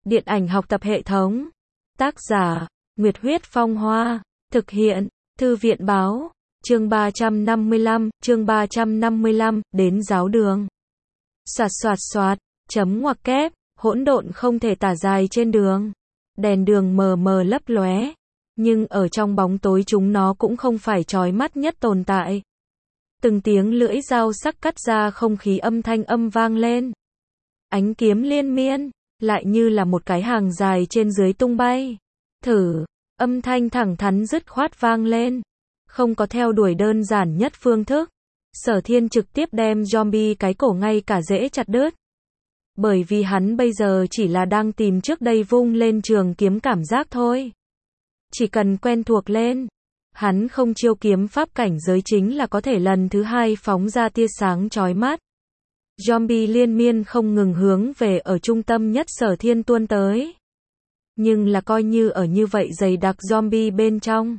Điện ảnh học tập hệ thống. Tác giả, Nguyệt Huyết Phong Hoa. Thực hiện, Thư viện Báo. Chương 355, đến giáo đường. Soạt soạt soạt, chấm ngoặc kép, hỗn độn không thể tả dài trên đường. Đèn đường mờ mờ lấp lóe, nhưng ở trong bóng tối chúng nó cũng không phải chói mắt nhất tồn tại. Từng tiếng lưỡi dao sắc cắt ra không khí, âm thanh vang lên. Ánh kiếm liên miên, lại như là một cái hàng dài trên dưới tung bay. Thử, âm thanh thẳng thắn dứt khoát vang lên. Không có theo đuổi đơn giản nhất phương thức. Sở Thiên trực tiếp đem zombie cái cổ ngay cả rễ chặt đứt. Bởi vì hắn bây giờ chỉ là đang tìm trước đây vung lên trường kiếm cảm giác thôi. Chỉ cần quen thuộc lên, hắn không chiêu kiếm pháp cảnh giới chính là có thể lần thứ hai phóng ra tia sáng chói mắt. Zombie liên miên không ngừng hướng về ở trung tâm nhất Sở Thiên tuôn tới. Nhưng là coi như ở như vậy dày đặc zombie bên trong,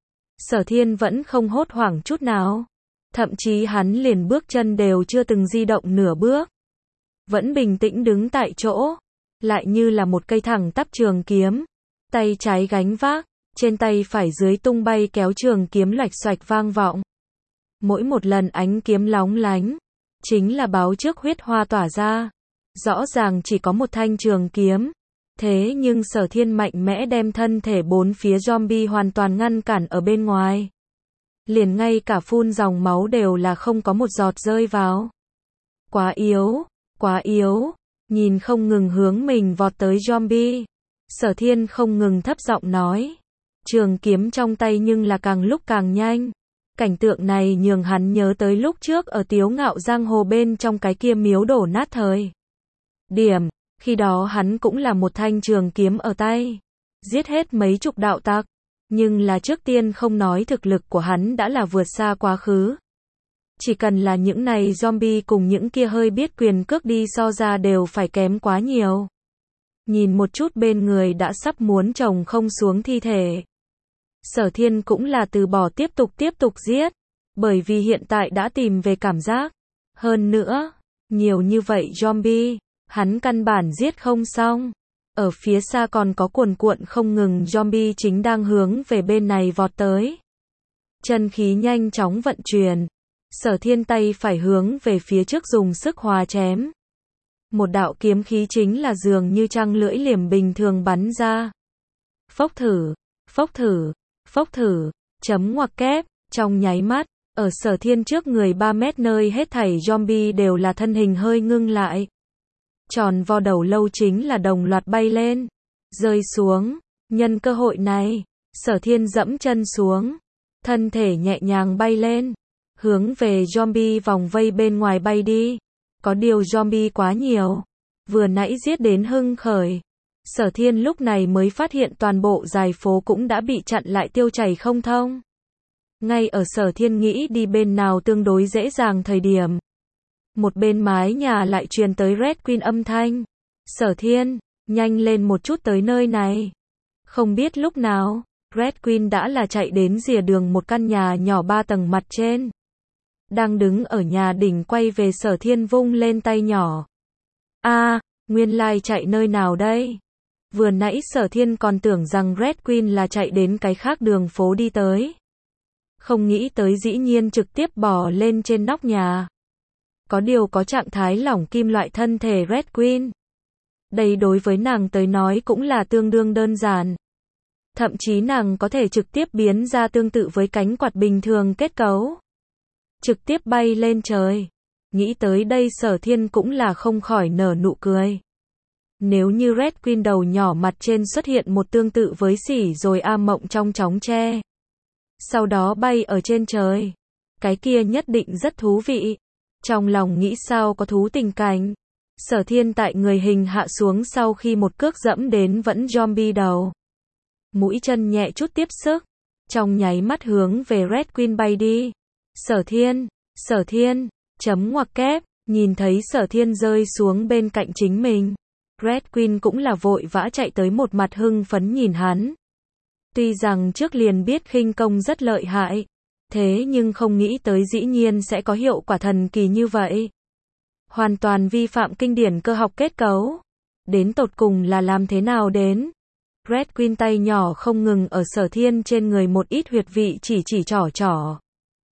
Sở Thiên vẫn không hốt hoảng chút nào. Thậm chí hắn liền bước chân đều chưa từng di động nửa bước. Vẫn bình tĩnh đứng tại chỗ, lại như là một cây thẳng tắp trường kiếm. Tay trái gánh vác, trên tay phải dưới tung bay kéo trường kiếm loạch xoạch vang vọng. Mỗi một lần ánh kiếm lóng lánh, chính là báo trước huyết hoa tỏa ra. Rõ ràng chỉ có một thanh trường kiếm. Thế nhưng Sở Thiên mạnh mẽ đem thân thể bốn phía zombie hoàn toàn ngăn cản ở bên ngoài. Liền ngay cả phun dòng máu đều là không có một giọt rơi vào. Quá yếu, quá yếu. Nhìn không ngừng hướng mình vọt tới zombie, Sở Thiên không ngừng thấp giọng nói. Trường kiếm trong tay nhưng là càng lúc càng nhanh. Cảnh tượng này nhường hắn nhớ tới lúc trước ở Tiếu Ngạo Giang Hồ bên trong cái kia miếu đổ nát thời điểm. Khi đó hắn cũng là một thanh trường kiếm ở tay, giết hết mấy chục đạo tặc. Nhưng là trước tiên không nói thực lực của hắn đã là vượt xa quá khứ. Chỉ cần là những này zombie cùng những kia hơi biết quyền cước đi so ra đều phải kém quá nhiều. Nhìn một chút bên người đã sắp muốn chồng không xuống thi thể, Sở Thiên cũng là từ bỏ tiếp tục giết. Bởi vì hiện tại đã tìm về cảm giác. Hơn nữa, nhiều như vậy zombie, hắn căn bản giết không xong. Ở phía xa còn có cuồn cuộn không ngừng zombie chính đang hướng về bên này vọt tới. Chân khí nhanh chóng vận chuyển. Sở Thiên tay phải hướng về phía trước dùng sức hòa chém. Một đạo kiếm khí chính là dường như trăng lưỡi liềm bình thường bắn ra. Phốc thử, phốc thử, phốc thử, chấm ngoặc kép, trong nháy mắt, ở Sở Thiên trước người 3 mét nơi hết thảy zombie đều là thân hình hơi ngưng lại. Tròn vo đầu lâu chính là đồng loạt bay lên, rơi xuống. Nhân cơ hội này, Sở Thiên dẫm chân xuống, thân thể nhẹ nhàng bay lên, hướng về zombie vòng vây bên ngoài bay đi. Có điều zombie quá nhiều, vừa nãy giết đến hưng khởi. Sở Thiên lúc này mới phát hiện toàn bộ dải phố cũng đã bị chặn lại, tiêu chảy không thông. Ngay ở Sở Thiên nghĩ đi bên nào tương đối dễ dàng thời điểm, một bên mái nhà lại truyền tới Red Queen âm thanh. Sở Thiên, nhanh lên một chút tới nơi này. Không biết lúc nào, Red Queen đã là chạy đến rìa đường một căn nhà nhỏ 3 tầng mặt trên. Đang đứng ở nhà đỉnh quay về Sở Thiên vung lên tay nhỏ. Nguyên lai chạy nơi nào đây? Vừa nãy Sở Thiên còn tưởng rằng Red Queen là chạy đến cái khác đường phố đi tới. Không nghĩ tới dĩ nhiên trực tiếp bò lên trên nóc nhà. Có điều có trạng thái lỏng kim loại thân thể Red Queen. Đây đối với nàng tới nói cũng là tương đương đơn giản. Thậm chí nàng có thể trực tiếp biến ra tương tự với cánh quạt bình thường kết cấu. Trực tiếp bay lên trời. Nghĩ tới đây Sở Thiên cũng là không khỏi nở nụ cười. Nếu như Red Queen đầu nhỏ mặt trên xuất hiện một tương tự với sỉ rồi mộng trong chóng tre, sau đó bay ở trên trời, cái kia nhất định rất thú vị. Trong lòng nghĩ sao có thú tình cảnh. Sở Thiên tại người hình hạ xuống sau khi một cước dẫm đến vẫn zombie đầu. Mũi chân nhẹ chút tiếp sức, trong nháy mắt hướng về Red Queen bay đi. Sở Thiên, chấm ngoặc kép, nhìn thấy Sở Thiên rơi xuống bên cạnh chính mình. Red Queen cũng là vội vã chạy tới, một mặt hưng phấn nhìn hắn. Tuy rằng trước liền biết khinh công rất lợi hại, thế nhưng không nghĩ tới dĩ nhiên sẽ có hiệu quả thần kỳ như vậy. Hoàn toàn vi phạm kinh điển cơ học kết cấu. Đến tột cùng là làm thế nào đến? Red Queen tay nhỏ không ngừng ở Sở Thiên trên người một ít huyệt vị chỉ trỏ.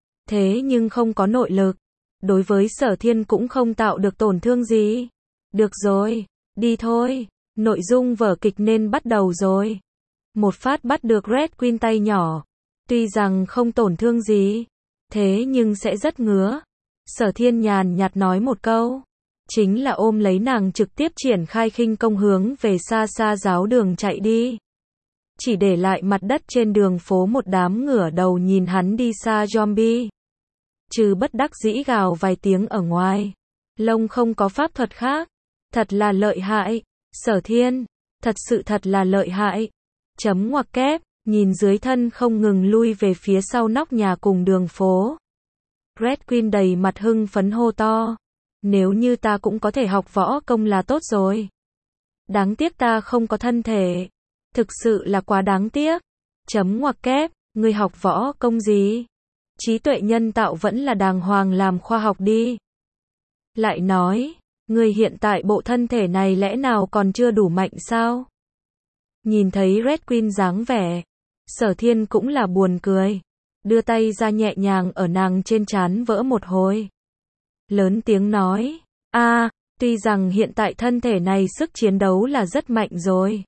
Thế nhưng không có nội lực. Đối với Sở Thiên cũng không tạo được tổn thương gì. Được rồi, đi thôi. Nội dung vở kịch nên bắt đầu rồi. Một phát bắt được Red Queen tay nhỏ. Tuy rằng không tổn thương gì, thế nhưng sẽ rất ngứa. Sở Thiên nhàn nhạt nói một câu. Chính là ôm lấy nàng trực tiếp triển khai khinh công hướng về xa xa giáo đường chạy đi. Chỉ để lại mặt đất trên đường phố một đám ngửa đầu nhìn hắn đi xa zombie. Trừ bất đắc dĩ gào vài tiếng ở ngoài. Lông không có pháp thuật khác. Thật là lợi hại. Sở Thiên, thật là lợi hại. Chấm ngoặc kép, nhìn dưới thân không ngừng lui về phía sau nóc nhà cùng đường phố. Red Queen đầy mặt hưng phấn hô to. Nếu như ta cũng có thể học võ công là tốt rồi. Đáng tiếc ta không có thân thể. Thực sự là quá đáng tiếc. Chấm ngoặc kép, ngươi học võ công gì? Trí tuệ nhân tạo vẫn là đàng hoàng làm khoa học đi. Lại nói, ngươi hiện tại bộ thân thể này lẽ nào còn chưa đủ mạnh sao? Nhìn thấy Red Queen dáng vẻ, Sở Thiên cũng là buồn cười. Đưa tay ra nhẹ nhàng ở nàng trên trán vỡ một hồi. Lớn tiếng nói, tuy rằng hiện tại thân thể này sức chiến đấu là rất mạnh rồi.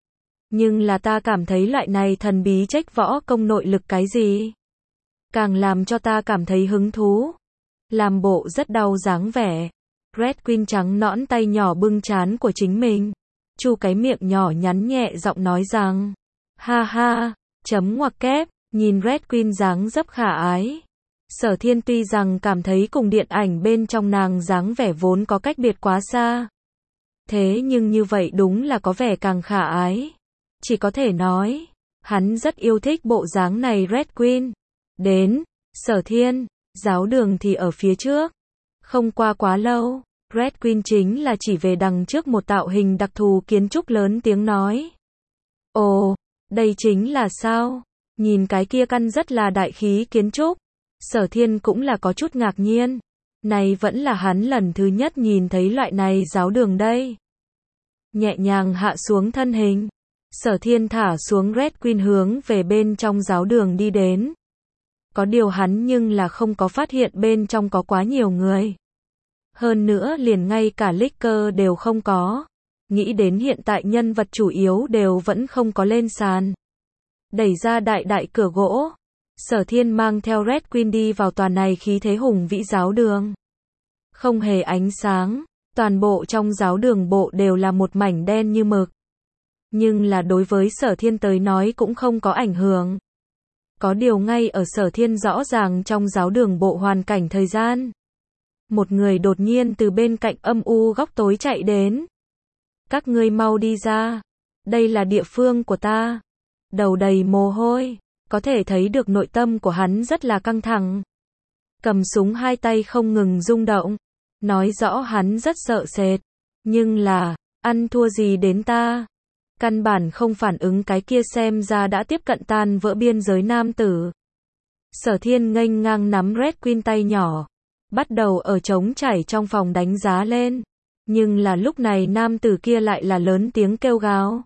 Nhưng là ta cảm thấy loại này thần bí trách võ công nội lực cái gì? Càng làm cho ta cảm thấy hứng thú. Làm bộ rất đau dáng vẻ. Red Queen trắng nõn tay nhỏ bưng trán của chính mình. Chu cái miệng nhỏ nhắn nhẹ giọng nói rằng. Ha ha, chấm ngoặc kép, nhìn Red Queen dáng dấp khả ái. Sở Thiên tuy rằng cảm thấy cùng điện ảnh bên trong nàng dáng vẻ vốn có cách biệt quá xa. Thế nhưng như vậy đúng là có vẻ càng khả ái. Chỉ có thể nói, hắn rất yêu thích bộ dáng này Red Queen. Đến, Sở Thiên, giáo đường thì ở phía trước. Không qua quá lâu, Red Queen chính là chỉ về đằng trước một tạo hình đặc thù kiến trúc lớn tiếng nói. Ồ, đây chính là sao? Nhìn cái kia căn rất là đại khí kiến trúc. Sở Thiên cũng là có chút ngạc nhiên. Này vẫn là hắn lần thứ nhất nhìn thấy loại này giáo đường đây. Nhẹ nhàng hạ xuống thân hình. Sở Thiên thả xuống Red Queen hướng về bên trong giáo đường đi đến. Có điều hắn nhưng là không có phát hiện bên trong có quá nhiều người. Hơn nữa liền ngay cả Licker đều không có. Nghĩ đến hiện tại nhân vật chủ yếu đều vẫn không có lên sàn. Đẩy ra đại cửa gỗ. Sở Thiên mang theo Red Queen đi vào tòa này khí thế hùng vĩ giáo đường. Không hề ánh sáng, toàn bộ trong giáo đường bộ đều là một mảnh đen như mực. Nhưng là đối với Sở Thiên tới nói cũng không có ảnh hưởng. Có điều ngay ở Sở Thiên rõ ràng trong giáo đường bộ hoàn cảnh thời gian. Một người đột nhiên từ bên cạnh âm u góc tối chạy đến. Các ngươi mau đi ra. Đây là địa phương của ta. Đầu đầy mồ hôi. Có thể thấy được nội tâm của hắn rất là căng thẳng. Cầm súng hai tay không ngừng rung động. Nói rõ hắn rất sợ sệt. Nhưng là, ăn thua gì đến ta? Căn bản không phản ứng cái kia xem ra đã tiếp cận tan vỡ biên giới nam tử. Sở Thiên nghênh ngang nắm Red Queen tay nhỏ. Bắt đầu ở trống chảy trong phòng đánh giá lên. Nhưng là lúc này nam tử kia lại là lớn tiếng kêu gào.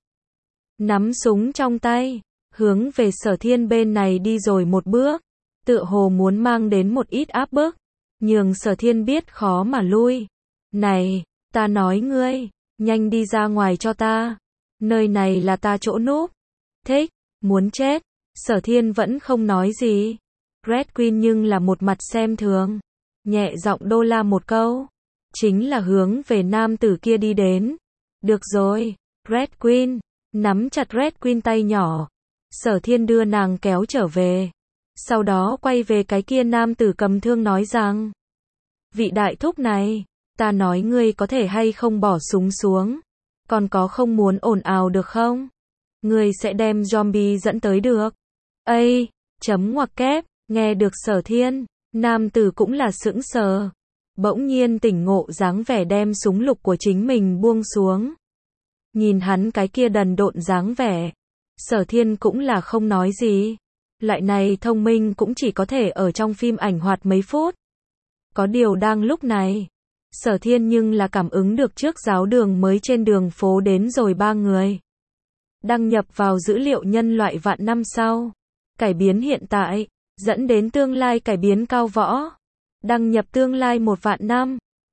Nắm súng trong tay. Hướng về Sở Thiên bên này đi rồi một bước. Tựa hồ muốn mang đến một ít áp bức. Nhường Sở Thiên biết khó mà lui. Này, ta nói ngươi, nhanh đi ra ngoài cho ta. Nơi này là ta chỗ núp. Thích, muốn chết. Sở Thiên vẫn không nói gì. Red Queen nhưng là một mặt xem thường. Nhẹ giọng đô la một câu. Chính là hướng về nam tử kia đi đến. Được rồi, Red Queen. Nắm chặt Red Queen tay nhỏ. Sở Thiên đưa nàng kéo trở về. Sau đó quay về cái kia nam tử cầm thương nói rằng. Vị đại thúc này, ta nói ngươi có thể hay không bỏ súng xuống. Còn có không muốn ồn ào được không? Ngươi sẽ đem zombie dẫn tới được. Ây, chấm ngoặc kép, nghe được Sở Thiên, nam tử cũng là sững sờ. Bỗng nhiên tỉnh ngộ dáng vẻ đem súng lục của chính mình buông xuống. Nhìn hắn cái kia đần độn dáng vẻ. Sở Thiên cũng là không nói gì. Loại này thông minh cũng chỉ có thể ở trong phim ảnh hoạt mấy phút. Có điều đang lúc này, Sở Thiên nhưng là cảm ứng được trước giáo đường mới trên đường phố đến rồi 3 người. Đăng nhập vào dữ liệu nhân loại vạn năm sau. Cải biến hiện tại, dẫn đến tương lai cải biến cao võ. Đăng nhập tương lai 1 vạn năm.